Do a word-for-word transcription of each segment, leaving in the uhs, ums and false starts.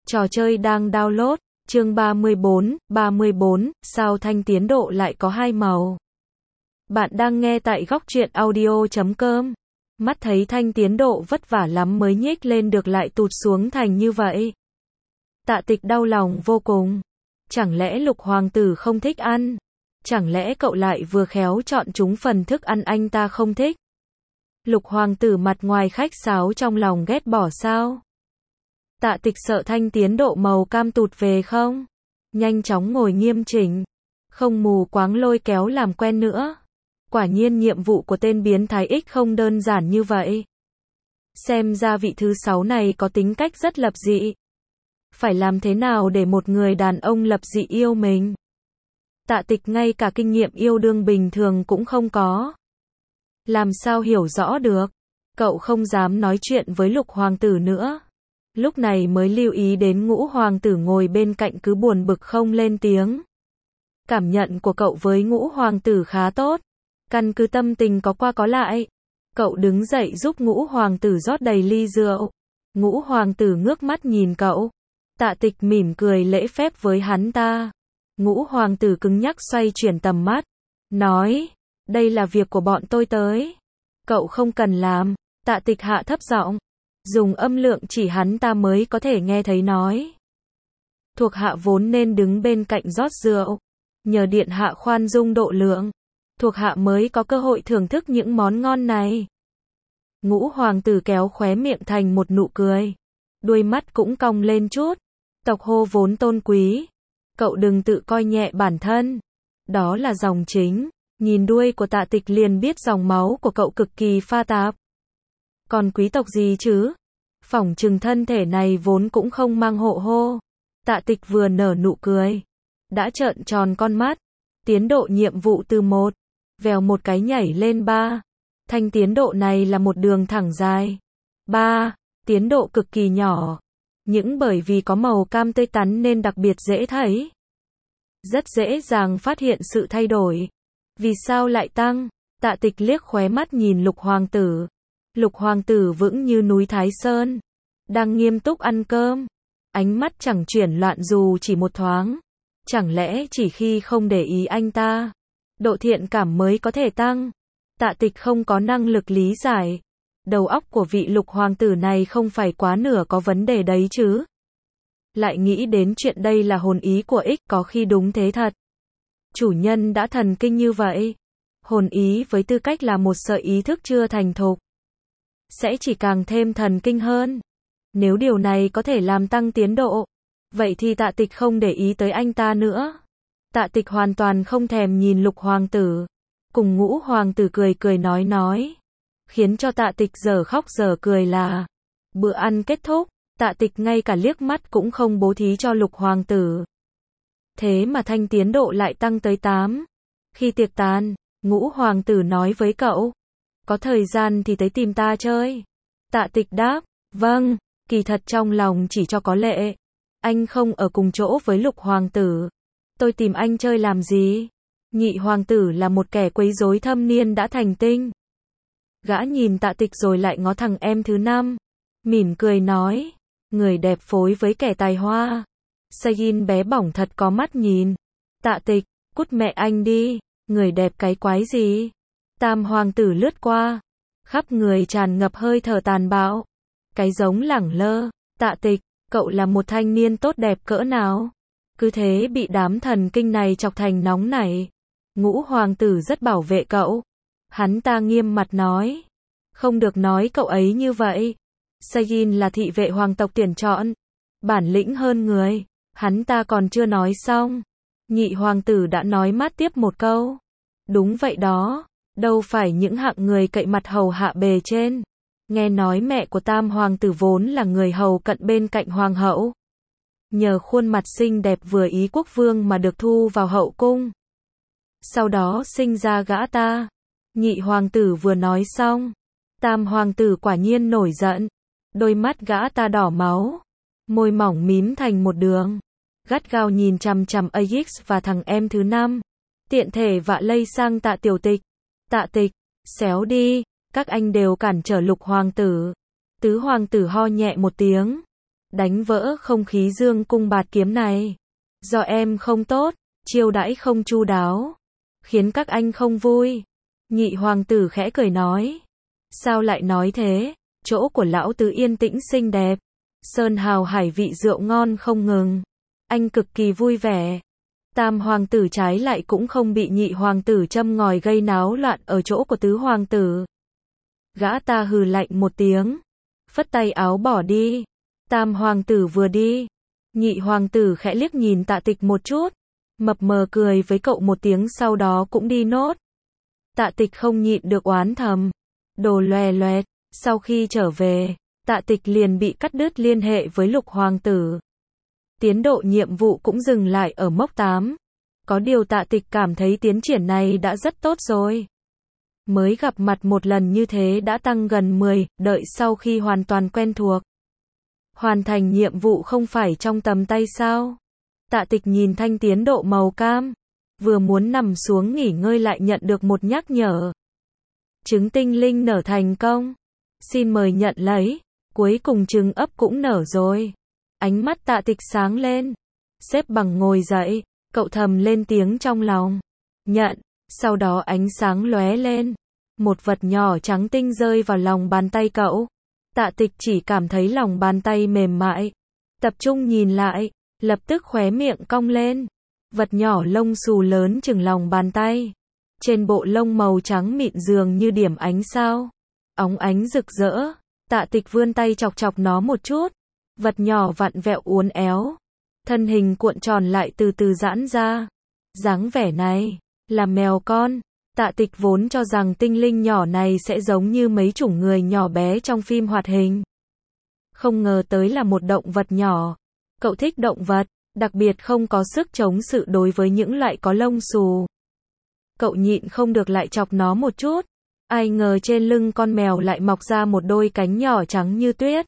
Trò chơi đang download, chương ba mươi bốn, ba mươi bốn, sao thanh tiến độ lại có hai màu? Bạn đang nghe tại góc truyện audio chấm com. Mắt thấy thanh tiến độ vất vả lắm mới nhích lên được lại tụt xuống thành như vậy. Tạ Tịch đau lòng vô cùng. Chẳng lẽ Lục Hoàng tử không thích ăn? Chẳng lẽ cậu lại vừa khéo chọn chúng phần thức ăn anh ta không thích? Lục Hoàng tử mặt ngoài khách sáo trong lòng ghét bỏ sao? Tạ Tịch sợ thanh tiến độ màu cam tụt về không? Nhanh chóng ngồi nghiêm chỉnh. Không mù quáng lôi kéo làm quen nữa. Quả nhiên nhiệm vụ của tên biến thái X không đơn giản như vậy. Xem ra vị thứ sáu này có tính cách rất lập dị. Phải làm thế nào để một người đàn ông lập dị yêu mình? Tạ Tịch ngay cả kinh nghiệm yêu đương bình thường cũng không có. Làm sao hiểu rõ được? Cậu không dám nói chuyện với Lục Hoàng tử nữa. Lúc này mới lưu ý đến Ngũ Hoàng tử ngồi bên cạnh cứ buồn bực không lên tiếng. Cảm nhận của cậu với Ngũ Hoàng tử khá tốt. Căn cứ tâm tình có qua có lại. Cậu đứng dậy giúp Ngũ Hoàng tử rót đầy ly rượu. Ngũ Hoàng tử ngước mắt nhìn cậu. Tạ Tịch mỉm cười lễ phép với hắn ta. Ngũ Hoàng tử cứng nhắc xoay chuyển tầm mắt. Nói, đây là việc của bọn tôi tới. Cậu không cần làm. Tạ Tịch hạ thấp giọng. Dùng âm lượng chỉ hắn ta mới có thể nghe thấy nói. Thuộc hạ vốn nên đứng bên cạnh rót rượu. Nhờ điện hạ khoan dung độ lượng. Thuộc hạ mới có cơ hội thưởng thức những món ngon này. Ngũ Hoàng tử kéo khóe miệng thành một nụ cười. Đuôi mắt cũng cong lên chút. Tộc Hồ vốn tôn quý. Cậu đừng tự coi nhẹ bản thân. Đó là dòng chính. Nhìn đuôi của Tạ Tịch liền biết dòng máu của cậu cực kỳ pha tạp. Còn quý tộc gì chứ? Phỏng chừng thân thể này vốn cũng không mang hộ hô. Tạ Tịch vừa nở nụ cười. Đã trợn tròn con mắt. Tiến độ nhiệm vụ từ một. Vèo một cái nhảy lên ba. Thanh tiến độ này là một đường thẳng dài. ba. Tiến độ cực kỳ nhỏ. Những bởi vì có màu cam tươi tắn nên đặc biệt dễ thấy. Rất dễ dàng phát hiện sự thay đổi. Vì sao lại tăng? Tạ Tịch liếc khóe mắt nhìn Lục Hoàng tử. Lục Hoàng tử vững như núi Thái Sơn. Đang nghiêm túc ăn cơm. Ánh mắt chẳng chuyển loạn dù chỉ một thoáng. Chẳng lẽ chỉ khi không để ý anh ta, độ thiện cảm mới có thể tăng? Tạ Tịch không có năng lực lý giải. Đầu óc của vị Lục Hoàng tử này không phải quá nửa có vấn đề đấy chứ. Lại nghĩ đến chuyện đây là hồn ý của X, có khi đúng thế thật. Chủ nhân đã thần kinh như vậy. Hồn ý với tư cách là một sợi ý thức chưa thành thục. Sẽ chỉ càng thêm thần kinh hơn. Nếu điều này có thể làm tăng tiến độ, vậy thì Tạ Tịch không để ý tới anh ta nữa. Tạ Tịch hoàn toàn không thèm nhìn Lục Hoàng tử. Cùng Ngũ Hoàng tử cười cười nói nói. Khiến cho Tạ Tịch giờ khóc giờ cười là. Bữa ăn kết thúc, Tạ Tịch ngay cả liếc mắt cũng không bố thí cho Lục Hoàng tử. Thế mà thanh tiến độ lại tăng tới tám. Khi tiệc tàn, Ngũ Hoàng tử nói với cậu. Có thời gian thì tới tìm ta chơi. Tạ Tịch đáp, vâng, kỳ thật trong lòng chỉ cho có lệ. Anh không ở cùng chỗ với Lục Hoàng tử. Tôi tìm anh chơi làm gì? Nhị Hoàng tử là một kẻ quấy rối thâm niên đã thành tinh. Gã nhìn Tạ Tịch rồi lại ngó thằng em thứ năm. Mỉm cười nói, người đẹp phối với kẻ tài hoa. Sayin bé bỏng thật có mắt nhìn. Tạ Tịch, cút mẹ anh đi. Người đẹp cái quái gì? Tam Hoàng tử lướt qua. Khắp người tràn ngập hơi thở tàn bạo. Cái giống lẳng lơ. Tạ Tịch, cậu là một thanh niên tốt đẹp cỡ nào? Cứ thế bị đám thần kinh này chọc thành nóng nảy. Ngũ Hoàng tử rất bảo vệ cậu. Hắn ta nghiêm mặt nói. Không được nói cậu ấy như vậy. Sayin là thị vệ hoàng tộc tuyển chọn. Bản lĩnh hơn người. Hắn ta còn chưa nói xong. Nhị Hoàng tử đã nói mát tiếp một câu. Đúng vậy đó. Đâu phải những hạng người cậy mặt hầu hạ bề trên. Nghe nói mẹ của Tam Hoàng tử vốn là người hầu cận bên cạnh Hoàng hậu. Nhờ khuôn mặt xinh đẹp vừa ý quốc vương mà được thu vào hậu cung. Sau đó sinh ra gã ta. Nhị Hoàng tử vừa nói xong. Tam Hoàng tử quả nhiên nổi giận. Đôi mắt gã ta đỏ máu. Môi mỏng mím thành một đường. Gắt gao nhìn chằm chằm Ajax và thằng em thứ năm. Tiện thể vạ lây sang Tạ Tiểu Tịch. Tạ Tịch, xéo đi. Các anh đều cản trở Lục Hoàng tử. Tứ Hoàng tử ho nhẹ một tiếng. đánh vỡ không khí dương cung bạt kiếm này. Do em không tốt, chiêu đãi không chu đáo, khiến các anh không vui. Nhị hoàng tử khẽ cười nói. Sao lại nói thế? Chỗ của lão tứ yên tĩnh xinh đẹp, sơn hào hải vị rượu ngon không ngừng. Anh cực kỳ vui vẻ. Tam hoàng tử trái lại cũng không bị nhị hoàng tử châm ngòi gây náo loạn ở chỗ của tứ hoàng tử. Gã ta hừ lạnh một tiếng, phất tay áo bỏ đi. Tam hoàng tử vừa đi, nhị hoàng tử khẽ liếc nhìn Tạ Tịch một chút, mập mờ cười với cậu một tiếng sau đó cũng đi nốt. Tạ Tịch không nhịn được oán thầm. Đồ loè loẹt, sau khi trở về, Tạ Tịch liền bị cắt đứt liên hệ với Lục hoàng tử. Tiến độ nhiệm vụ cũng dừng lại ở mốc tám. Có điều Tạ Tịch cảm thấy tiến triển này đã rất tốt rồi. Mới gặp mặt một lần như thế đã tăng gần mười, đợi sau khi hoàn toàn quen thuộc. Hoàn thành nhiệm vụ không phải trong tầm tay sao? Tạ Tịch nhìn thanh tiến độ màu cam, vừa muốn nằm xuống nghỉ ngơi lại nhận được một nhắc nhở. Trứng tinh linh nở thành công. Xin mời nhận lấy. Cuối cùng trứng ấp cũng nở rồi. Ánh mắt Tạ Tịch sáng lên. Xếp bằng ngồi dậy, cậu thầm lên tiếng trong lòng. Nhận, sau đó ánh sáng lóe lên. Một vật nhỏ trắng tinh rơi vào lòng bàn tay cậu. Tạ Tịch chỉ cảm thấy lòng bàn tay mềm mại. Tập trung nhìn lại, lập tức khóe miệng cong lên. Vật nhỏ lông xù lớn chừng lòng bàn tay. Trên bộ lông màu trắng mịn dường như điểm ánh sao. Óng ánh rực rỡ. Tạ Tịch vươn tay chọc chọc nó một chút. Vật nhỏ vặn vẹo uốn éo. Thân hình cuộn tròn lại từ từ giãn ra. Dáng vẻ này là mèo con. Tạ Tịch vốn cho rằng tinh linh nhỏ này sẽ giống như mấy chủng người nhỏ bé trong phim hoạt hình. Không ngờ tới là một động vật nhỏ. Cậu thích động vật, đặc biệt không có sức chống sự đối với những loại có lông xù. Cậu nhịn không được lại chọc nó một chút. Ai ngờ trên lưng con mèo lại mọc ra một đôi cánh nhỏ trắng như tuyết.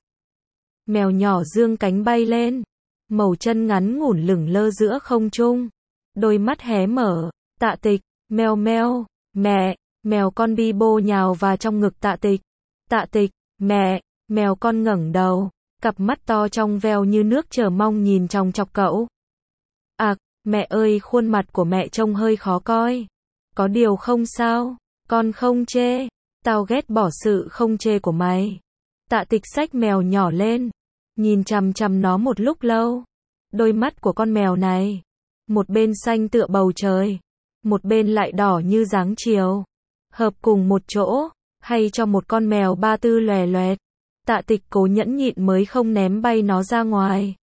Mèo nhỏ dương cánh bay lên. Màu chân ngắn ngủn lửng lơ giữa không trung. Đôi mắt hé mở. Tạ Tịch, meo meo, mẹ, mèo con bi bô nhào vào trong ngực Tạ Tịch. Tạ Tịch, mẹ, mèo con ngẩng đầu. Cặp mắt to trong veo như nước chờ mong nhìn chòng chọc cậu. À, mẹ ơi, khuôn mặt của mẹ trông hơi khó coi. Có điều không sao, con không chê. Tao ghét bỏ sự không chê của mày. Tạ Tịch xách mèo nhỏ lên, nhìn chằm chằm nó một lúc lâu. Đôi mắt của con mèo này, một bên xanh tựa bầu trời, một bên lại đỏ như dáng chiều. Hợp cùng một chỗ, hay cho một con mèo ba tư lòe loẹt. Tạ Tịch cố nhẫn nhịn mới không ném bay nó ra ngoài.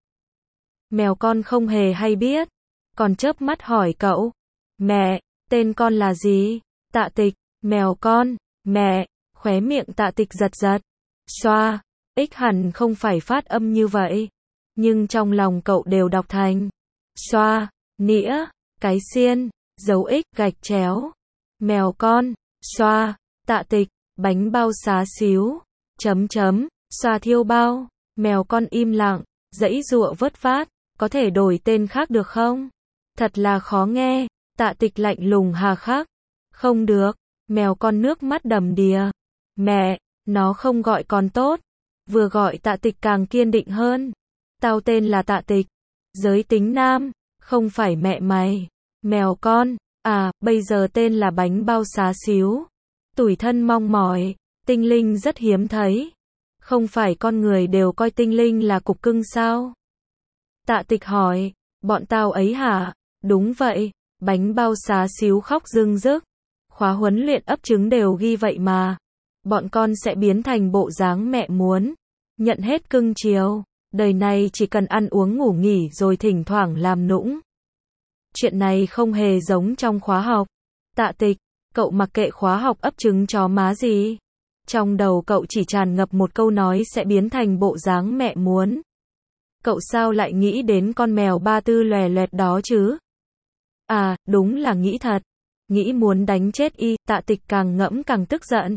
Mèo con không hề hay biết, còn chớp mắt hỏi cậu. Mẹ, tên con là gì? Tạ Tịch, mèo con, mẹ, khóe miệng Tạ Tịch giật giật. Xoa, ích hẳn không phải phát âm như vậy. Nhưng trong lòng cậu đều đọc thành. Xoa, nĩa, cái xiên, dấu ích, gạch chéo. Mèo con, xoa, Tạ Tịch, bánh bao xá xíu. Chấm chấm, xoa thiêu bao. Mèo con im lặng, giãy giụa vớt vát. Có thể đổi tên khác được không? Thật là khó nghe. Tạ Tịch lạnh lùng hà khắc. Không được. Mèo con nước mắt đầm đìa. Mẹ, nó không gọi con tốt. Vừa gọi Tạ Tịch càng kiên định hơn. Tao tên là Tạ Tịch. Giới tính nam. Không phải mẹ mày. Mèo con. À, bây giờ tên là bánh bao xá xíu. Tủi thân mong mỏi. Tinh linh rất hiếm thấy. Không phải con người đều coi tinh linh là cục cưng sao? Tạ Tịch hỏi. Bọn tao ấy hả? Đúng vậy. Bánh bao xá xíu khóc rưng rức. Khóa huấn luyện ấp trứng đều ghi vậy mà. Bọn con sẽ biến thành bộ dáng mẹ muốn. Nhận hết cưng chiều. Đời này chỉ cần ăn uống ngủ nghỉ rồi thỉnh thoảng làm nũng. Chuyện này không hề giống trong khóa học. Tạ Tịch, cậu mặc kệ khóa học ấp trứng chó má gì. Trong đầu cậu chỉ tràn ngập một câu nói sẽ biến thành bộ dáng mẹ muốn. Cậu sao lại nghĩ đến con mèo ba tư lòe loẹt đó chứ? À, đúng là nghĩ thật. Nghĩ muốn đánh chết y. Tạ Tịch càng ngẫm càng tức giận.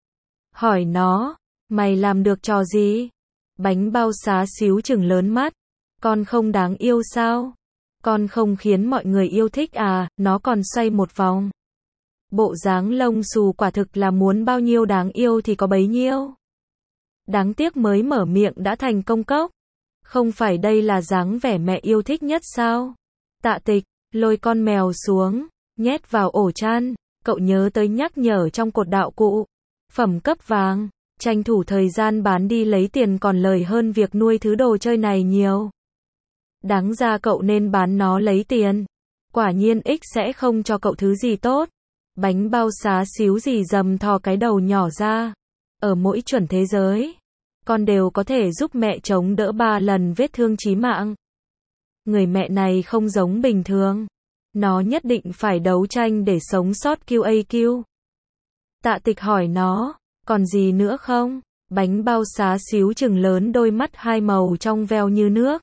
Hỏi nó, mày làm được trò gì? Bánh bao xá xíu chừng lớn mắt. Con không đáng yêu sao? Con không khiến mọi người yêu thích à? Nó còn xoay một vòng. Bộ dáng lông xù quả thực là muốn bao nhiêu đáng yêu thì có bấy nhiêu. Đáng tiếc mới mở miệng đã thành công cốc. Không phải đây là dáng vẻ mẹ yêu thích nhất sao? Tạ Tịch, lôi con mèo xuống, nhét vào ổ chăn, cậu nhớ tới nhắc nhở trong cột đạo cụ. Phẩm cấp vàng, tranh thủ thời gian bán đi lấy tiền còn lời hơn việc nuôi thứ đồ chơi này nhiều. Đáng ra cậu nên bán nó lấy tiền. Quả nhiên X sẽ không cho cậu thứ gì tốt. Bánh bao xá xíu gì dầm thò cái đầu nhỏ ra. Ở mỗi chuẩn thế giới, con đều có thể giúp mẹ chống đỡ ba lần vết thương chí mạng. Người mẹ này không giống bình thường. Nó nhất định phải đấu tranh để sống sót quy a quy. Tạ Tịch hỏi nó, còn gì nữa không? Bánh bao xá xíu trừng lớn đôi mắt hai màu trong veo như nước.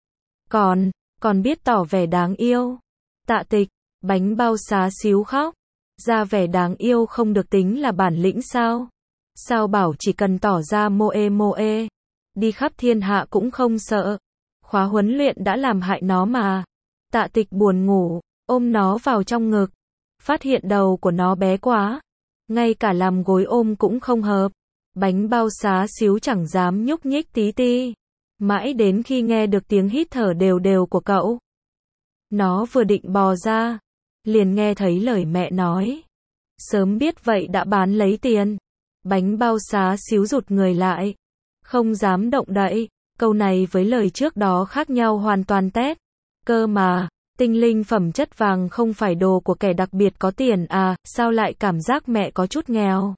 Còn, còn biết tỏ vẻ đáng yêu. Tạ Tịch, bánh bao xá xíu khóc. Ra vẻ đáng yêu không được tính là bản lĩnh sao? Sao bảo chỉ cần tỏ ra moe moe, đi khắp thiên hạ cũng không sợ. Khóa huấn luyện đã làm hại nó mà. Tạ Tịch buồn ngủ, ôm nó vào trong ngực. Phát hiện đầu của nó bé quá. Ngay cả làm gối ôm cũng không hợp. Bánh bao xá xíu chẳng dám nhúc nhích tí ti. Mãi đến khi nghe được tiếng hít thở đều đều của cậu. Nó vừa định bò ra, liền nghe thấy lời mẹ nói. Sớm biết vậy đã bán lấy tiền. Bánh bao xá xíu rụt người lại. Không dám động đậy. Câu này với lời trước đó khác nhau hoàn toàn tét. Cơ mà, tinh linh phẩm chất vàng không phải đồ của kẻ đặc biệt có tiền à, sao lại cảm giác mẹ có chút nghèo.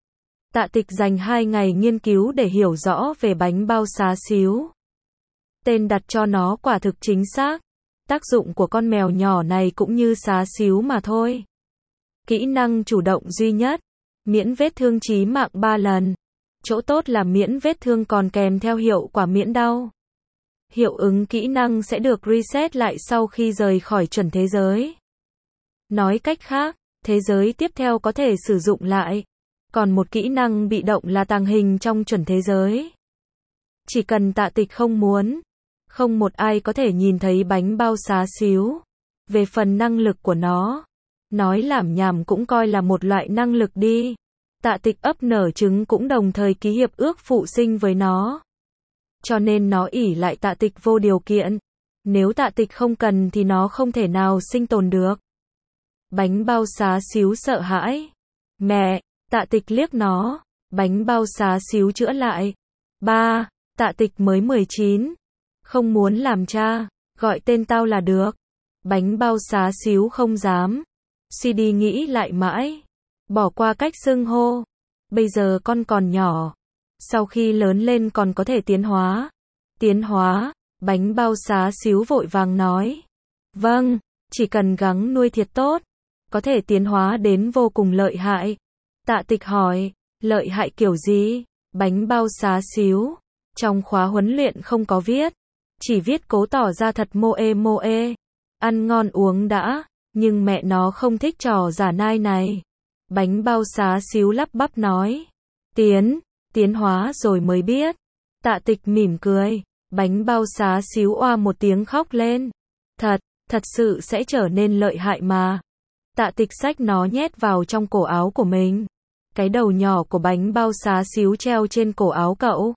Tạ Tịch dành hai ngày nghiên cứu để hiểu rõ về bánh bao xá xíu. Tên đặt cho nó quả thực chính xác. Tác dụng của con mèo nhỏ này cũng như xá xíu mà thôi. Kỹ năng chủ động duy nhất. Miễn vết thương chí mạng ba lần. Chỗ tốt là miễn vết thương còn kèm theo hiệu quả miễn đau. Hiệu ứng kỹ năng sẽ được reset lại sau khi rời khỏi chuẩn thế giới. Nói cách khác, thế giới tiếp theo có thể sử dụng lại. Còn một kỹ năng bị động là tàng hình trong chuẩn thế giới. Chỉ cần Tạ Tịch không muốn, không một ai có thể nhìn thấy bánh bao xá xíu. Về phần năng lực của nó, nói lảm nhảm cũng coi là một loại năng lực đi. Tạ Tịch ấp nở trứng cũng đồng thời ký hiệp ước phụ sinh với nó. Cho nên nó ỷ lại Tạ Tịch vô điều kiện. Nếu Tạ Tịch không cần thì nó không thể nào sinh tồn được. Bánh bao xá xíu sợ hãi. Mẹ, Tạ Tịch liếc nó. Bánh bao xá xíu chữa lại. Ba, Tạ Tịch mới mười chín. Không muốn làm cha, gọi tên tao là được. Bánh bao xá xíu không dám. xê đê nghĩ lại mãi. Bỏ qua cách xưng hô. Bây giờ con còn nhỏ. Sau khi lớn lên còn có thể tiến hóa. Tiến hóa, bánh bao xá xíu vội vàng nói. Vâng, chỉ cần gắng nuôi thiệt tốt. Có thể tiến hóa đến vô cùng lợi hại. Tạ Tịch hỏi, lợi hại kiểu gì? Bánh bao xá xíu. Trong khóa huấn luyện không có viết. Chỉ viết cố tỏ ra thật moe moe. Ăn ngon uống đã. Nhưng mẹ nó không thích trò giả nai này. Bánh bao xá xíu lắp bắp nói. Tiến, tiến hóa rồi mới biết. Tạ Tịch mỉm cười. Bánh bao xá xíu oa một tiếng khóc lên. Thật, thật sự sẽ trở nên lợi hại mà. Tạ Tịch xách nó nhét vào trong cổ áo của mình. Cái đầu nhỏ của bánh bao xá xíu treo trên cổ áo cậu.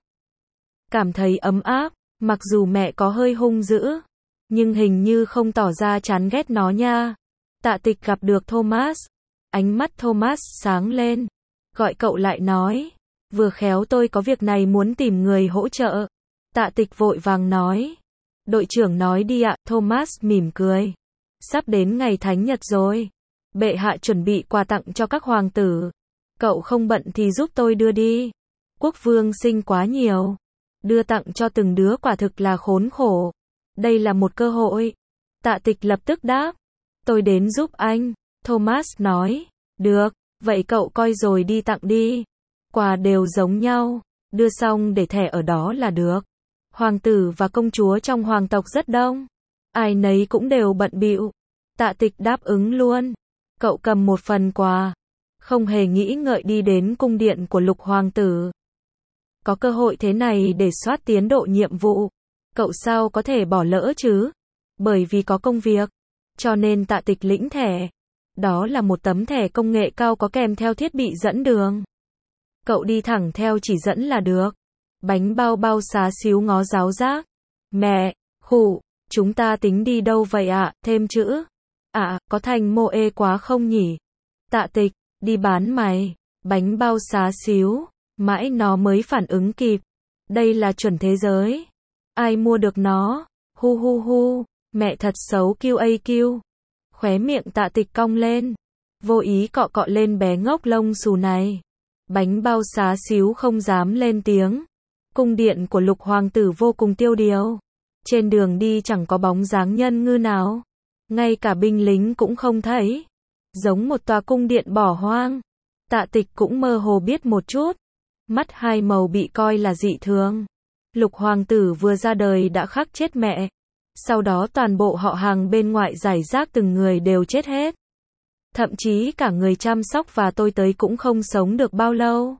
Cảm thấy ấm áp, mặc dù mẹ có hơi hung dữ. Nhưng hình như không tỏ ra chán ghét nó nha. Tạ Tịch gặp được Thomas. Ánh mắt Thomas sáng lên. Gọi cậu lại nói. Vừa khéo tôi có việc này muốn tìm người hỗ trợ. Tạ Tịch vội vàng nói. Đội trưởng nói đi ạ. Thomas mỉm cười. Sắp đến ngày thánh nhật rồi. Bệ hạ chuẩn bị quà tặng cho các hoàng tử. Cậu không bận thì giúp tôi đưa đi. Quốc vương sinh quá nhiều. Đưa tặng cho từng đứa quả thực là khốn khổ. Đây là một cơ hội. Tạ Tịch lập tức đáp. Tôi đến giúp anh. Thomas nói. Được, vậy cậu coi rồi đi tặng đi. Quà đều giống nhau. Đưa xong để thẻ ở đó là được. Hoàng tử và công chúa trong hoàng tộc rất đông. Ai nấy cũng đều bận bịu. Tạ Tịch đáp ứng luôn. Cậu cầm một phần quà. Không hề nghĩ ngợi đi đến cung điện của lục hoàng tử. Có cơ hội thế này để soát tiến độ nhiệm vụ. Cậu sao có thể bỏ lỡ chứ? Bởi vì có công việc. Cho nên Tạ Tịch lĩnh thẻ. Đó là một tấm thẻ công nghệ cao có kèm theo thiết bị dẫn đường. Cậu đi thẳng theo chỉ dẫn là được. Bánh bao bao xá xíu ngó giáo giác. Mẹ, khụ, chúng ta tính đi đâu vậy ạ, thêm chữ. À, có thành mô ê quá không nhỉ? Tạ Tịch, đi bán mày, bánh bao xá xíu, mãi nó mới phản ứng kịp. Đây là chuẩn thế giới. Ai mua được nó? Hu hu hu, mẹ thật xấu kiu a kiu. Khóe miệng Tạ Tịch cong lên. Vô ý cọ cọ lên bé ngốc lông xù này. Bánh bao xá xíu không dám lên tiếng. Cung điện của Lục hoàng tử vô cùng tiêu điều. Trên đường đi chẳng có bóng dáng nhân ngư nào. Ngay cả binh lính cũng không thấy. Giống một tòa cung điện bỏ hoang. Tạ Tịch cũng mơ hồ biết một chút. Mắt hai màu bị coi là dị thường. Lục hoàng tử vừa ra đời đã khắc chết mẹ. Sau đó toàn bộ họ hàng bên ngoại giải rác từng người đều chết hết. Thậm chí cả người chăm sóc và tôi tới cũng không sống được bao lâu.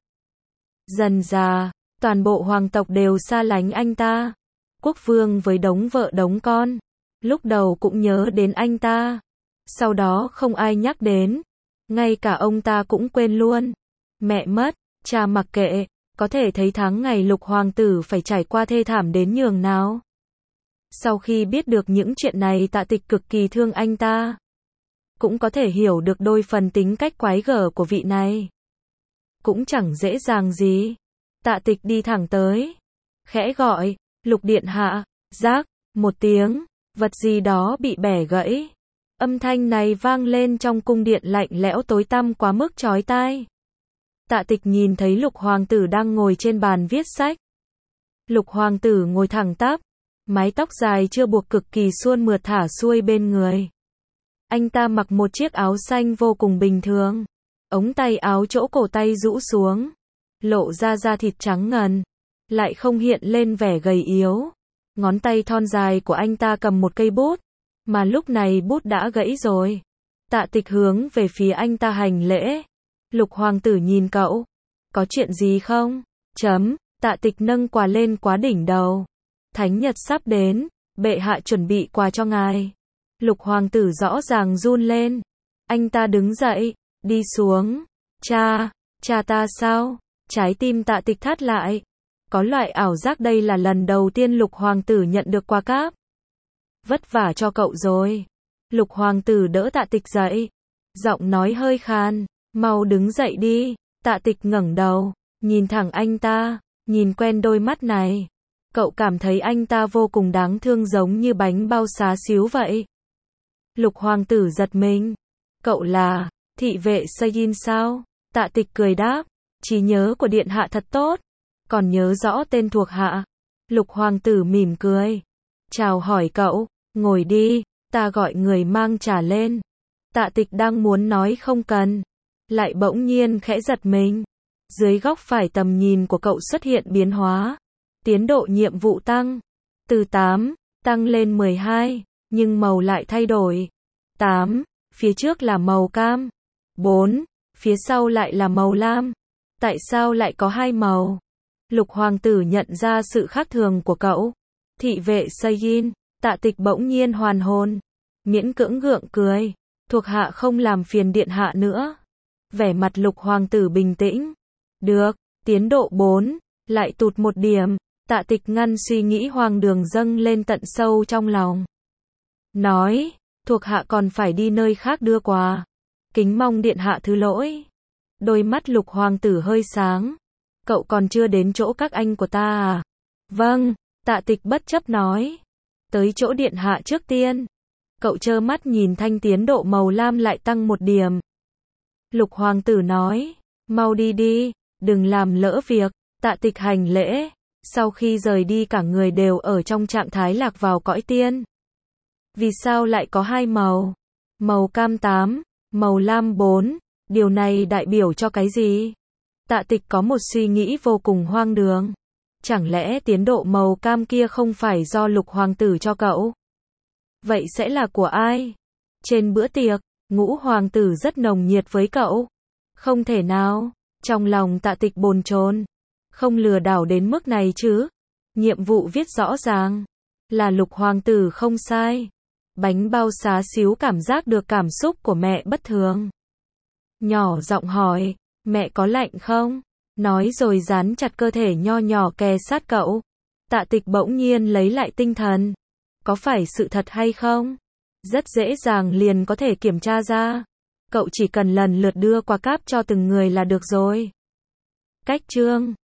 Dần dà, toàn bộ hoàng tộc đều xa lánh anh ta. Quốc vương với đống vợ đống con. Lúc đầu cũng nhớ đến anh ta. Sau đó không ai nhắc đến. Ngay cả ông ta cũng quên luôn. Mẹ mất, cha mặc kệ. Có thể thấy tháng ngày Lục hoàng tử phải trải qua thê thảm đến nhường nào. Sau khi biết được những chuyện này, Tạ Tịch cực kỳ thương anh ta. Cũng có thể hiểu được đôi phần tính cách quái gở của vị này. Cũng chẳng dễ dàng gì. Tạ Tịch đi thẳng tới. Khẽ gọi, Lục điện hạ, rác, một tiếng, vật gì đó bị bẻ gãy. Âm thanh này vang lên trong cung điện lạnh lẽo tối tăm quá mức chói tai. Tạ Tịch nhìn thấy Lục hoàng tử đang ngồi trên bàn viết sách. Lục hoàng tử ngồi thẳng tắp, mái tóc dài chưa buộc cực kỳ suôn mượt thả xuôi bên người. Anh ta mặc một chiếc áo xanh vô cùng bình thường. Ống tay áo chỗ cổ tay rũ xuống, lộ ra da thịt trắng ngần, lại không hiện lên vẻ gầy yếu. Ngón tay thon dài của anh ta cầm một cây bút, mà lúc này bút đã gãy rồi. Tạ Tịch hướng về phía anh ta hành lễ. Lục hoàng tử nhìn cậu. Có chuyện gì không? Chấm, Tạ Tịch nâng quà lên quá đỉnh đầu. Thánh nhật sắp đến, bệ hạ chuẩn bị quà cho ngài. Lục hoàng tử rõ ràng run lên. Anh ta đứng dậy, đi xuống. Cha, cha ta sao? Trái tim Tạ Tịch thắt lại. Có loại ảo giác đây là lần đầu tiên Lục hoàng tử nhận được quà cáp. Vất vả cho cậu rồi. Lục hoàng tử đỡ Tạ Tịch dậy. Giọng nói hơi khan. Mau đứng dậy đi. Tạ Tịch ngẩng đầu, nhìn thẳng anh ta, nhìn quen đôi mắt này. Cậu cảm thấy anh ta vô cùng đáng thương giống như bánh bao xá xíu vậy. Lục hoàng tử giật mình. Cậu là thị vệ Sayin sao? Tạ Tịch cười đáp. Trí nhớ của điện hạ thật tốt. Còn nhớ rõ tên thuộc hạ. Lục hoàng tử mỉm cười. Chào hỏi cậu, ngồi đi, ta gọi người mang trà lên. Tạ Tịch đang muốn nói không cần, lại bỗng nhiên khẽ giật mình. Dưới góc phải tầm nhìn của cậu xuất hiện biến hóa. Tiến độ nhiệm vụ tăng. Từ tám, tăng lên mười hai, nhưng màu lại thay đổi. tám, phía trước là màu cam. bốn, phía sau lại là màu lam. Tại sao lại có hai màu? Lục hoàng tử nhận ra sự khác thường của cậu. Thị vệ Sayin, Tạ Tịch bỗng nhiên hoàn hồn. Miễn cưỡng gượng cười. Thuộc hạ không làm phiền điện hạ nữa. Vẻ mặt Lục hoàng tử bình tĩnh. Được, tiến độ bốn, lại tụt một điểm. Tạ Tịch ngăn suy nghĩ hoang đường dâng lên tận sâu trong lòng. Nói, thuộc hạ còn phải đi nơi khác đưa quà. Kính mong điện hạ thứ lỗi. Đôi mắt Lục hoàng tử hơi sáng. Cậu còn chưa đến chỗ các anh của ta à? Vâng, Tạ Tịch bất chấp nói. Tới chỗ điện hạ trước tiên. Cậu trơ mắt nhìn thanh tiến độ màu lam lại tăng một điểm. Lục hoàng tử nói, mau đi đi, đừng làm lỡ việc. Tạ Tịch hành lễ. Sau khi rời đi cả người đều ở trong trạng thái lạc vào cõi tiên. Vì sao lại có hai màu? Màu cam tám, màu lam bốn, điều này đại biểu cho cái gì? Tạ Tịch có một suy nghĩ vô cùng hoang đường. Chẳng lẽ tiến độ màu cam kia không phải do Lục hoàng tử cho cậu? Vậy sẽ là của ai? Trên bữa tiệc, Ngũ hoàng tử rất nồng nhiệt với cậu. Không thể nào, trong lòng Tạ Tịch bồn chồn. Không lừa đảo đến mức này chứ. Nhiệm vụ viết rõ ràng. Là Lục hoàng tử không sai. Bánh bao xá xíu cảm giác được cảm xúc của mẹ bất thường. Nhỏ giọng hỏi, mẹ có lạnh không? Nói rồi dán chặt cơ thể nho nhỏ kề sát cậu. Tạ Tịch bỗng nhiên lấy lại tinh thần. Có phải sự thật hay không? Rất dễ dàng liền có thể kiểm tra ra. Cậu chỉ cần lần lượt đưa quà cáp cho từng người là được rồi. Cách chương